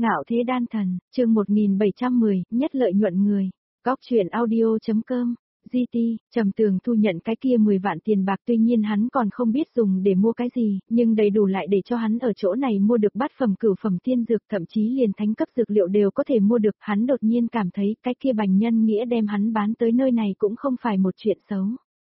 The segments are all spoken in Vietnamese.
Ngạo thế đan thần, chương 1710, nhất lợi nhuận người. Góc truyện audio.com. GT, Trầm Tường thu nhận cái kia 10 vạn tiền bạc, tuy nhiên hắn còn không biết dùng để mua cái gì, nhưng đầy đủ lại để cho hắn ở chỗ này mua được bát phẩm cửu phẩm tiên dược, thậm chí liền thánh cấp dược liệu đều có thể mua được. Hắn đột nhiên cảm thấy cái kia Bành Nhân Nghĩa đem hắn bán tới nơi này cũng không phải một chuyện xấu.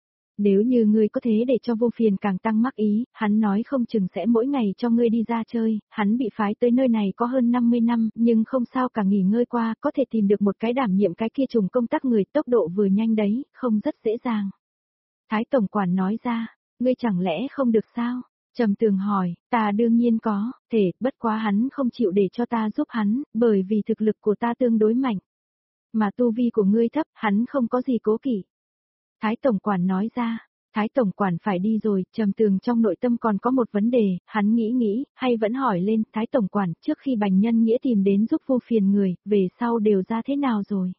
Nếu như ngươi có thế để cho Vô Phiền càng tăng mắc ý, hắn nói không chừng sẽ mỗi ngày cho ngươi đi ra chơi. Hắn bị phái tới nơi này có hơn 50 năm, nhưng không sao cả, nghỉ ngơi qua, có thể tìm được một cái đảm nhiệm cái kia trùng công tác người, tốc độ vừa nhanh đấy, không rất dễ dàng. Thái tổng quản nói ra, ngươi chẳng lẽ không được sao? Trầm Tường hỏi, ta đương nhiên có thể, bất quá hắn không chịu để cho ta giúp hắn, bởi vì thực lực của ta tương đối mạnh. Mà tu vi của ngươi thấp, hắn không có gì cố kỵ. Thái tổng quản nói ra, Thái tổng quản phải đi rồi. Trầm Tường trong nội tâm còn có một vấn đề, hắn nghĩ, hay vẫn hỏi lên, Thái tổng quản, trước khi Bành Nhân Nghĩa tìm đến giúp Vô Phiền người, về sau đều ra thế nào rồi?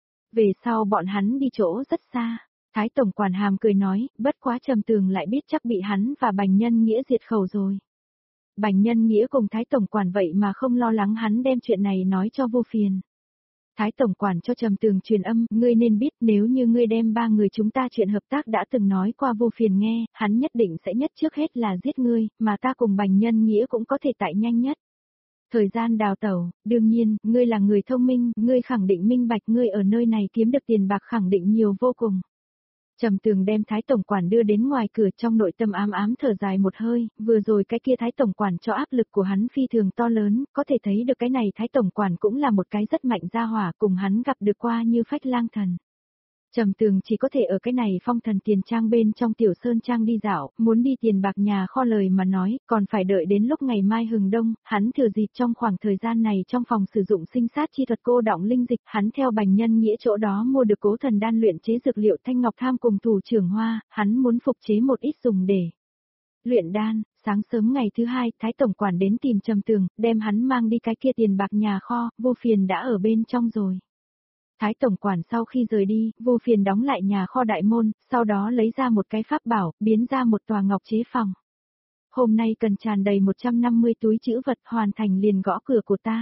Về sau bọn hắn đi chỗ rất xa. Thái tổng quản hàm cười nói, bất quá Trầm Tường lại biết chắc bị hắn và Bành Nhân Nghĩa diệt khẩu rồi. Bành Nhân Nghĩa cùng Thái tổng quản vậy mà không lo lắng hắn đem chuyện này nói cho Vô Phiền. Thái tổng quản cho Trầm Tường truyền âm, ngươi nên biết nếu như ngươi đem 3 người chúng ta chuyện hợp tác đã từng nói qua Vô Phiền nghe, hắn nhất định sẽ nhất trước hết là giết ngươi, mà ta cùng Bành Nhân Nghĩa cũng có thể tại nhanh nhất. Thời gian đào tẩu, đương nhiên, ngươi là người thông minh, ngươi khẳng định minh bạch, ngươi ở nơi này kiếm được tiền bạc khẳng định nhiều vô cùng. Trầm Tường đem Thái tổng quản đưa đến ngoài cửa, trong nội tâm ám thở dài một hơi, vừa rồi cái kia Thái tổng quản cho áp lực của hắn phi thường to lớn, có thể thấy được cái này Thái tổng quản cũng là một cái rất mạnh gia hỏa, cùng hắn gặp được qua như phách lang thần. Trầm Tường chỉ có thể ở cái này Phong Thần Tiền Trang bên trong Tiểu Sơn Trang đi dạo, muốn đi tiền bạc nhà kho lời mà nói, còn phải đợi đến lúc ngày mai hừng đông. Hắn thừa dịp trong khoảng thời gian này trong phòng sử dụng sinh sát chi thuật cô đọng linh dịch, hắn theo Bành Nhân Nghĩa chỗ đó mua được Cố Thần đan luyện chế dược liệu Thanh Ngọc Tham cùng Thủ Trưởng Hoa, hắn muốn phục chế một ít dùng để luyện đan. Sáng sớm ngày thứ hai, Thái tổng quản đến tìm Trầm Tường, đem hắn mang đi cái kia tiền bạc nhà kho, Vô Phiền đã ở bên trong rồi. Thái tổng quản sau khi rời đi, Vô Phiền đóng lại nhà kho đại môn, sau đó lấy ra một cái pháp bảo, biến ra một tòa ngọc chế phòng. Hôm nay cần tràn đầy 150 túi trữ vật, hoàn thành liền gõ cửa của ta.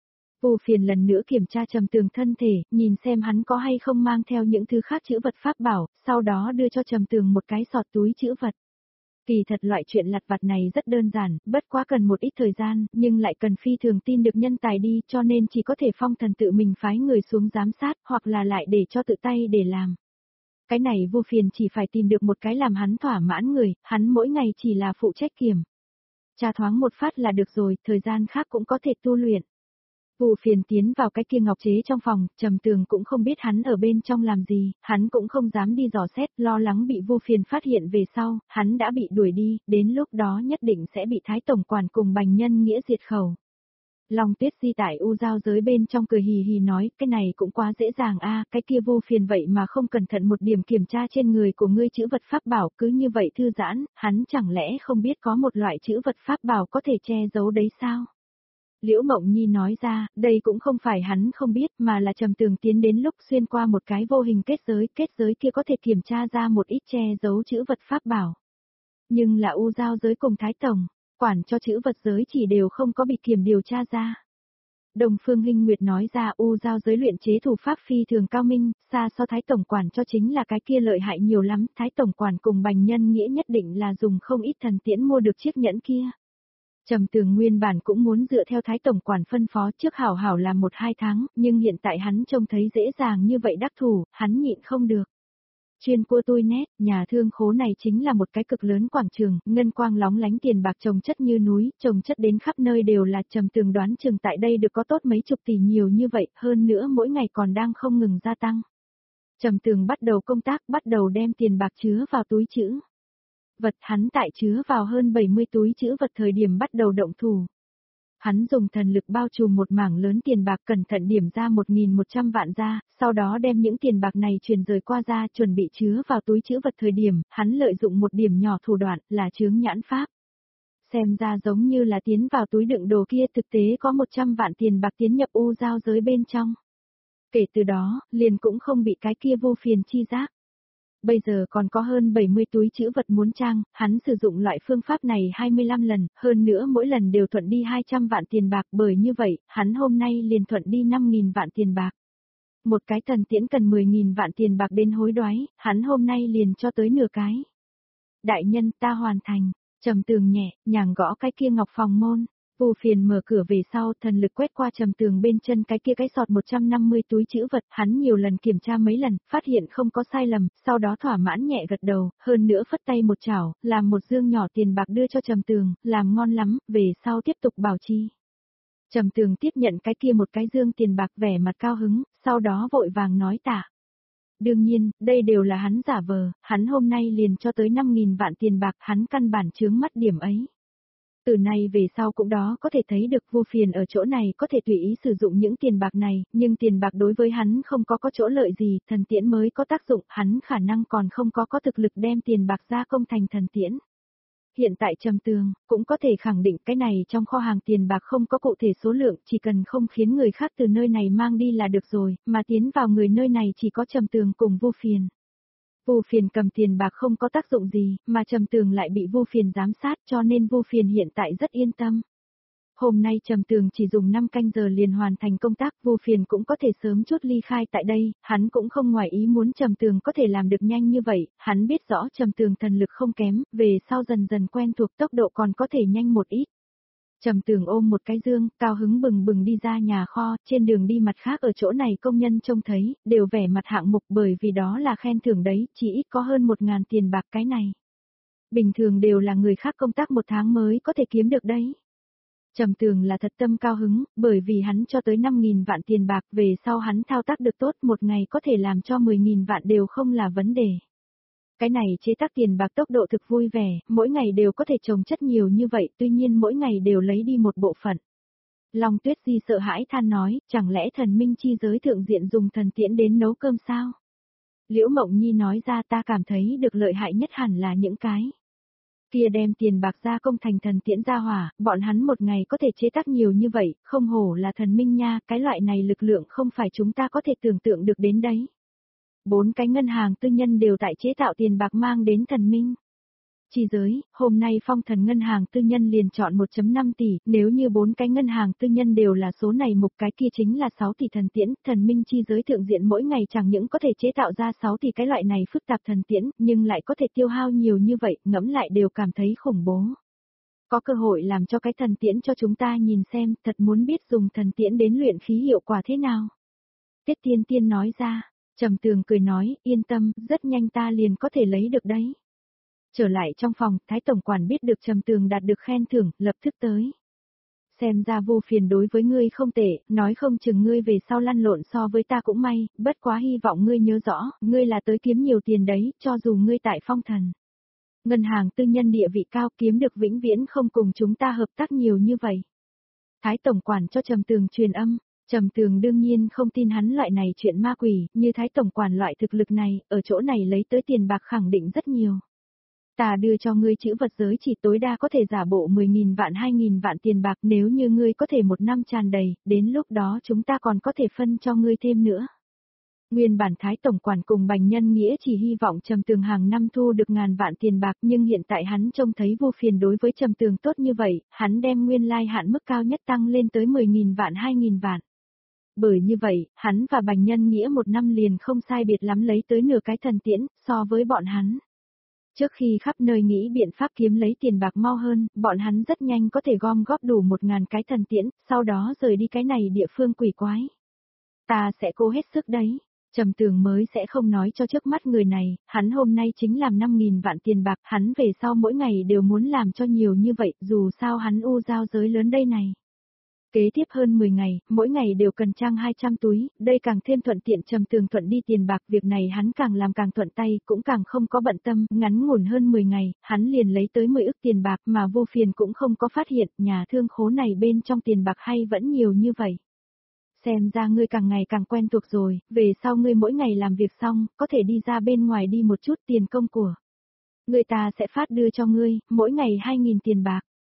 Vô Phiền lần nữa kiểm tra Trầm Tường thân thể, nhìn xem hắn có hay không mang theo những thứ khác trữ vật pháp bảo, sau đó đưa cho Trầm Tường một cái sọt túi trữ vật. Kỳ thật loại chuyện lặt vặt này rất đơn giản, bất quá cần một ít thời gian, nhưng lại cần phi thường tin được nhân tài đi, cho nên chỉ có thể Phong Thần tự mình phái người xuống giám sát, hoặc là lại để cho tự tay để làm. Cái này Vô Phiền chỉ phải tìm được một cái làm hắn thỏa mãn người, hắn mỗi ngày chỉ là phụ trách kiểm tra thoáng một phát là được rồi, thời gian khác cũng có thể tu luyện. Vô Phiền tiến vào cái kia ngọc chế trong phòng, Trầm Tường cũng không biết hắn ở bên trong làm gì, hắn cũng không dám đi dò xét, lo lắng bị Vô Phiền phát hiện về sau, hắn đã bị đuổi đi, đến lúc đó nhất định sẽ bị Thái tổng quản cùng Bành Nhân Nghĩa diệt khẩu. Long Tuyết Di tại U Giao giới bên trong cười hì hì nói, cái này cũng quá dễ dàng a, cái kia Vô Phiền vậy mà không cẩn thận một điểm kiểm tra trên người của ngươi trữ vật pháp bảo, cứ như vậy thư giãn, hắn chẳng lẽ không biết có một loại trữ vật pháp bảo có thể che giấu đấy sao? Liễu Mộng Nhi nói ra, đây cũng không phải hắn không biết mà là Trầm Tường tiến đến lúc xuyên qua một cái vô hình kết giới kia có thể kiểm tra ra một ít che giấu trữ vật pháp bảo. Nhưng là U Giao giới cùng Thái tổng quản cho trữ vật giới chỉ đều không có bị kiểm điều tra ra. Đồng Phương Hinh Nguyệt nói ra, U Giao giới luyện chế thủ pháp phi thường cao minh, xa so Thái tổng quản cho chính là cái kia lợi hại nhiều lắm, Thái tổng quản cùng Bành Nhân Nghĩa nhất định là dùng không ít thần tiễn mua được chiếc nhẫn kia. Trầm Tường nguyên bản cũng muốn dựa theo Thái tổng quản phân phó trước hảo hảo làm 1-2 tháng, nhưng hiện tại hắn trông thấy dễ dàng như vậy đắc thủ, hắn nhịn không được. Chuyên cua tôi nét, nhà thương khố này chính là một cái cực lớn quảng trường, ngân quang lóng lánh tiền bạc chồng chất như núi, chồng chất đến khắp nơi đều là. Trầm Tường đoán chừng tại đây được có tốt mấy chục tỷ nhiều như vậy, hơn nữa mỗi ngày còn đang không ngừng gia tăng. Trầm Tường bắt đầu công tác, bắt đầu đem tiền bạc chứa vào túi trữ vật, hắn tại chứa vào hơn 70 túi trữ vật thời điểm bắt đầu động thủ. Hắn dùng thần lực bao trùm một mảng lớn tiền bạc, cẩn thận điểm ra 1.100 vạn ra, sau đó đem những tiền bạc này truyền rời qua ra, chuẩn bị chứa vào túi trữ vật thời điểm, hắn lợi dụng một điểm nhỏ thủ đoạn, là chướng nhãn pháp. Xem ra giống như là tiến vào túi đựng đồ kia, thực tế có 100 vạn tiền bạc tiến nhập U Giao giới bên trong. Kể từ đó, liền cũng không bị cái kia Vô Phiền chi giác. Bây giờ còn có hơn 70 túi trữ vật muốn trang, hắn sử dụng loại phương pháp này 25 lần, hơn nữa mỗi lần đều thuận đi 200 vạn tiền bạc, bởi như vậy, hắn hôm nay liền thuận đi 5.000 vạn tiền bạc. Một cái thần tiễn cần 10.000 vạn tiền bạc đến hối đoái, hắn hôm nay liền cho tới nửa cái. Đại nhân, ta hoàn thành. Trầm Tường nhẹ nhàng gõ cái kia ngọc phòng môn. Vu Phiền mở cửa về sau, thần lực quét qua Trầm Tường bên chân cái kia cái sọt 150 túi trữ vật, hắn nhiều lần kiểm tra mấy lần, phát hiện không có sai lầm, sau đó thỏa mãn nhẹ gật đầu, hơn nữa phất tay một chảo, làm một dương nhỏ tiền bạc đưa cho Trầm Tường, làm ngon lắm, về sau tiếp tục bảo chi. Trầm Tường tiếp nhận cái kia một cái dương tiền bạc, vẻ mặt cao hứng, sau đó vội vàng nói tạ. Đương nhiên, đây đều là hắn giả vờ, hắn hôm nay liền cho tới 5.000 vạn tiền bạc, hắn căn bản chướng mắt điểm ấy. Từ nay về sau cũng đó có thể thấy được Vu Phiền ở chỗ này có thể tùy ý sử dụng những tiền bạc này, nhưng tiền bạc đối với hắn không có chỗ lợi gì, thần tiễn mới có tác dụng, hắn khả năng còn không có thực lực đem tiền bạc ra công thành thần tiễn. Hiện tại Trầm Tường cũng có thể khẳng định cái này trong kho hàng tiền bạc không có cụ thể số lượng, chỉ cần không khiến người khác từ nơi này mang đi là được rồi, mà tiến vào người nơi này chỉ có Trầm Tường cùng Vu Phiền. Vu Phiền cầm tiền bạc không có tác dụng gì, mà Trầm Tường lại bị Vu Phiền giám sát, cho nên Vu Phiền hiện tại rất yên tâm. Hôm nay Trầm Tường chỉ dùng 5 canh giờ liền hoàn thành công tác, Vu Phiền cũng có thể sớm chút ly khai tại đây, hắn cũng không ngoài ý muốn Trầm Tường có thể làm được nhanh như vậy, hắn biết rõ Trầm Tường thần lực không kém, về sau dần dần quen thuộc tốc độ còn có thể nhanh một ít. Trầm Tường ôm một cái dương, cao hứng bừng bừng đi ra nhà kho, trên đường đi mặt khác ở chỗ này công nhân trông thấy, đều vẻ mặt hạng mục bởi vì đó là khen thưởng đấy, chỉ ít có hơn 1.000 tiền bạc cái này. Bình thường đều là người khác công tác 1 tháng mới có thể kiếm được đấy. Trầm Tường là thật tâm cao hứng, bởi vì hắn cho tới 5.000 vạn tiền bạc, về sau hắn thao tác được tốt, một ngày có thể làm cho 10.000 vạn đều không là vấn đề. Cái này chế tác tiền bạc tốc độ thực vui vẻ, mỗi ngày đều có thể trồng chất nhiều như vậy, tuy nhiên mỗi ngày đều lấy đi một bộ phận. Long Tuyết Di sợ hãi than nói, chẳng lẽ thần minh chi giới thượng diện dùng thần tiễn đến nấu cơm sao? Liễu Mộng Nhi nói ra, ta cảm thấy được lợi hại nhất hẳn là những cái kia đem tiền bạc ra công thành thần tiễn ra hỏa, bọn hắn một ngày có thể chế tác nhiều như vậy, không hổ là thần minh nha, cái loại này lực lượng không phải chúng ta có thể tưởng tượng được đến đấy. 4 cái ngân hàng tư nhân đều tại chế tạo tiền bạc mang đến thần minh chi giới, hôm nay Phong Thần ngân hàng tư nhân liền chọn 1.5 tỷ, nếu như 4 cái ngân hàng tư nhân đều là số này mục, cái kia chính là 6 tỷ thần tiễn, thần minh chi giới thượng diện mỗi ngày chẳng những có thể chế tạo ra 6 tỷ cái loại này phức tạp thần tiễn, nhưng lại có thể tiêu hao nhiều như vậy, ngẫm lại đều cảm thấy khủng bố. Có cơ hội làm cho cái thần tiễn cho chúng ta nhìn xem, thật muốn biết dùng thần tiễn đến luyện khí hiệu quả thế nào. Tiết Tiên Tiên nói ra. Trầm Tường cười nói, yên tâm, rất nhanh ta liền có thể lấy được đấy. Trở lại trong phòng, Thái Tổng Quản biết được Trầm Tường đạt được khen thưởng, lập tức tới. Xem ra Vu Phiền đối với ngươi không tệ, nói không chừng ngươi về sau lăn lộn so với ta cũng may, bất quá hy vọng ngươi nhớ rõ, ngươi là tới kiếm nhiều tiền đấy, cho dù ngươi tại Phong Thần. Ngân hàng tư nhân địa vị cao kiếm được vĩnh viễn không cùng chúng ta hợp tác nhiều như vậy. Thái Tổng Quản cho Trầm Tường truyền âm. Trầm Tường đương nhiên không tin hắn loại này chuyện ma quỷ, như Thái Tổng Quản loại thực lực này, ở chỗ này lấy tới tiền bạc khẳng định rất nhiều. Ta đưa cho ngươi chữ vật giới chỉ tối đa có thể giả bộ 10.000 vạn 2.000 vạn tiền bạc, nếu như ngươi có thể 1 năm tràn đầy, đến lúc đó chúng ta còn có thể phân cho ngươi thêm nữa. Nguyên bản Thái Tổng Quản cùng Bành Nhân Nghĩa chỉ hy vọng Trầm Tường hàng năm thu được ngàn vạn tiền bạc, nhưng hiện tại hắn trông thấy Vu Phiền đối với Trầm Tường tốt như vậy, hắn đem nguyên lai hạn mức cao nhất tăng lên tới 10.000 vạn 2.000 vạn. Bởi như vậy, hắn và Bành Nhân Nghĩa 1 năm liền không sai biệt lắm lấy tới nửa cái thần tiễn, so với bọn hắn. Trước khi khắp nơi nghĩ biện pháp kiếm lấy tiền bạc mau hơn, bọn hắn rất nhanh có thể gom góp đủ 1.000 cái thần tiễn, sau đó rời đi cái này địa phương quỷ quái. Ta sẽ cố hết sức đấy. Trầm Tường mới sẽ không nói cho trước mắt người này, hắn hôm nay chính làm 5.000 vạn tiền bạc, hắn về sau mỗi ngày đều muốn làm cho nhiều như vậy, dù sao hắn u giao giới lớn đây này. Kế tiếp hơn 10 ngày, mỗi ngày đều cần trang 200 túi, đây càng thêm thuận tiện. Trầm Tường thuận đi tiền bạc, việc này hắn càng làm càng thuận tay, cũng càng không có bận tâm, ngắn ngủn hơn 10 ngày, hắn liền lấy tới 10 ức tiền bạc mà Vô Phiền cũng không có phát hiện, nhà thương khố này bên trong tiền bạc hay vẫn nhiều như vậy. Xem ra ngươi càng ngày càng quen thuộc rồi, về sau ngươi mỗi ngày làm việc xong, có thể đi ra bên ngoài đi một chút tiền công của. Người ta sẽ phát đưa cho ngươi, mỗi ngày 2.000 tiền bạc.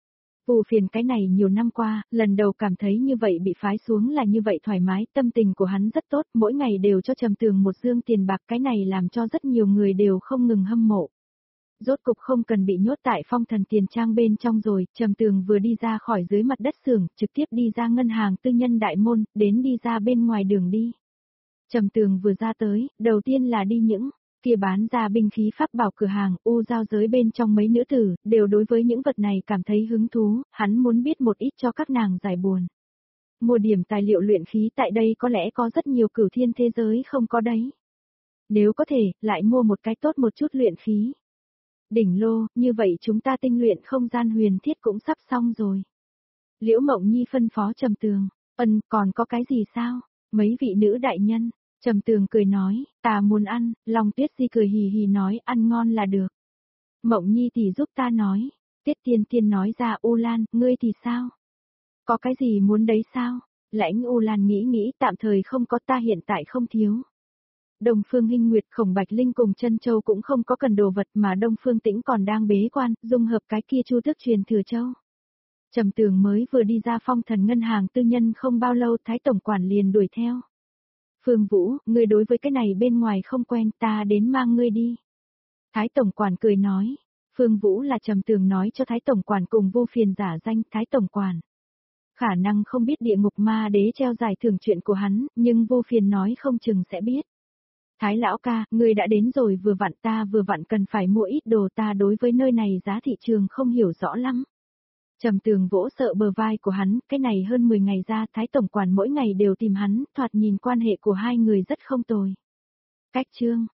Vu Phiền cái này nhiều năm qua, lần đầu cảm thấy như vậy bị phái xuống là như vậy thoải mái, tâm tình của hắn rất tốt, mỗi ngày đều cho Trầm Tường một dương tiền bạc, cái này làm cho rất nhiều người đều không ngừng hâm mộ. Rốt cục không cần bị nhốt tại Phong Thần tiền trang bên trong rồi, Trầm Tường vừa đi ra khỏi dưới mặt đất xưởng, trực tiếp đi ra ngân hàng tư nhân đại môn, đến đi ra bên ngoài đường đi. Trầm Tường vừa ra tới, đầu tiên là đi những kia bán ra binh khí pháp bảo cửa hàng, u giao giới bên trong mấy nữ tử, đều đối với những vật này cảm thấy hứng thú, hắn muốn biết một ít cho các nàng giải buồn. Mua điểm tài liệu luyện khí tại đây có lẽ có rất nhiều cửu thiên thế giới không có đấy. Nếu có thể, lại mua một cái tốt một chút luyện khí. Đỉnh lô, như vậy chúng ta tinh luyện không gian huyền thiết cũng sắp xong rồi. Liễu Mộng Nhi phân phó Trầm Tường, còn có cái gì sao? Mấy vị nữ đại nhân, Trầm Tường cười nói, ta muốn ăn, Long Tuyết Di cười hì hì nói ăn ngon là được. Mộng Nhi thì giúp ta nói, Tiết Tiên Tiên nói ra U Lan, ngươi thì sao? Có cái gì muốn đấy sao? Lãnh U Lan nghĩ tạm thời không có, ta hiện tại không thiếu. Đông Phương Hinh Nguyệt, Khổng Bạch Linh cùng Chân Châu cũng không có cần đồ vật mà Đông Phương Tĩnh còn đang bế quan, dung hợp cái kia chu tước truyền thừa châu. Trầm Tường mới vừa đi ra Phong Thần ngân hàng tư nhân không bao lâu, Thái tổng quản liền đuổi theo. Phương Vũ, ngươi đối với cái này bên ngoài không quen, ta đến mang ngươi đi. Thái tổng quản cười nói, Phương Vũ là Trầm Tường nói cho Thái tổng quản cùng Vu Phiền giả danh Thái tổng quản. Khả năng không biết địa ngục ma đế treo giải thưởng chuyện của hắn, nhưng Vu Phiền nói không chừng sẽ biết. Thái lão ca, ngươi đã đến rồi, vừa vặn cần phải mua ít đồ, ta đối với nơi này giá thị trường không hiểu rõ lắm. Trầm Tường vỗ sợ bờ vai của hắn, cái này hơn 10 ngày ra, Thái tổng quản mỗi ngày đều tìm hắn, thoạt nhìn quan hệ của hai người rất không tồi. Cách chương